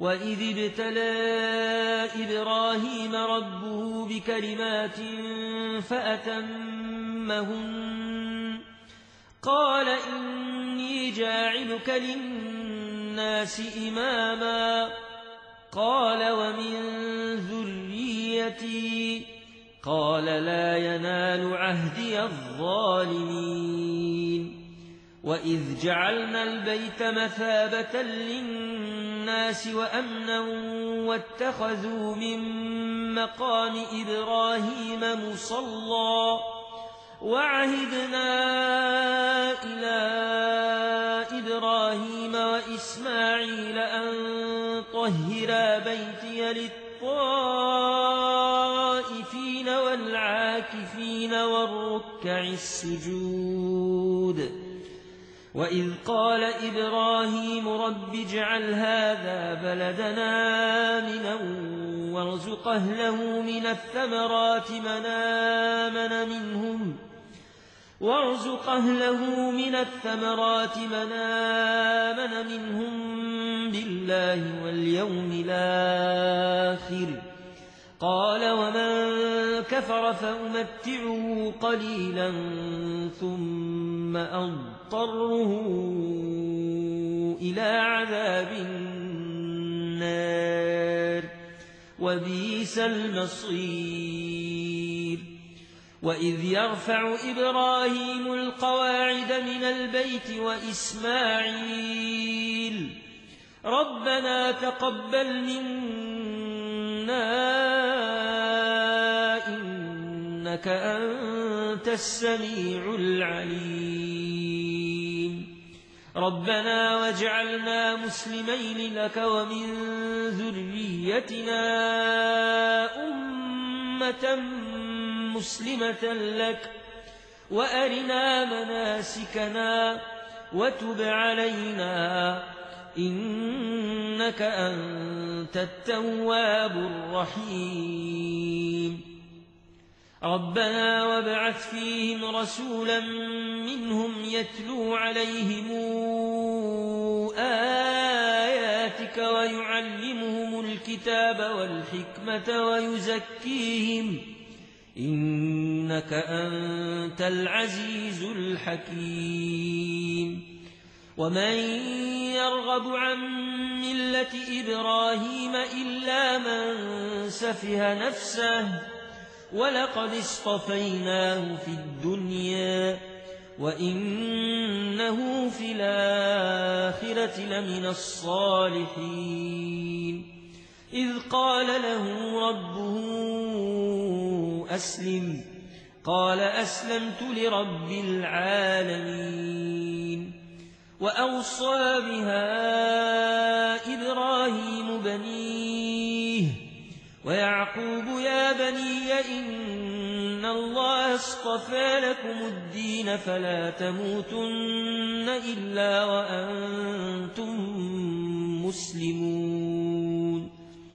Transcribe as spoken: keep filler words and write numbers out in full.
وإذ ابتلى إبراهيم ربه بكلمات فأتمهن قال إني جاعلك للناس إماما قال ومن ذريتي قال لا ينال عهدي الظالمين وإذ جعلنا البيت مثابة للناس وأمنا واتخذوا من مقام إبراهيم مصلى وعهدنا إلى إبراهيم وإسماعيل أن طهرا بيتي للطائفين والعاكفين والركع السجود وإذ قال إبراهيم رب اجعل هذا بلدنا آمنا وارزق أهله من الثمرات من آمن منهم وارزق أهله من الثمرات من آمن منهم بالله واليوم الآخر قال ومن كفر فأمتعه قليلا ثم أضطره إلى عذاب النار وبئس المصير وإذ يرفع إبراهيم القواعد من البيت وإسماعيل ربنا تقبل منا إنك أنت السميع العليم ربنا واجعلنا مسلمين لك ومن ذريتنا أمة مسلمة لك وأرنا مناسكنا وتب علينا إنك أنت التواب الرحيم ربنا وابعث فيهم رسولا منهم يتلو عليهم آياتك ويعلمهم الكتاب والحكمة ويزكيهم إنك أنت العزيز الحكيم ومن يرغب عن ملة إبراهيم إلا من سفه نفسه ولقد اصطفيناه في الدنيا وإنه في الآخرة لمن الصالحين إذ قال له ربه أسلم قال أسلمت لرب العالمين وأوصى بها إبراهيم بنيه ويعقوب يا بني إن الله اصطفى لكم الدين فلا تموتن إلا وأنتم مسلمون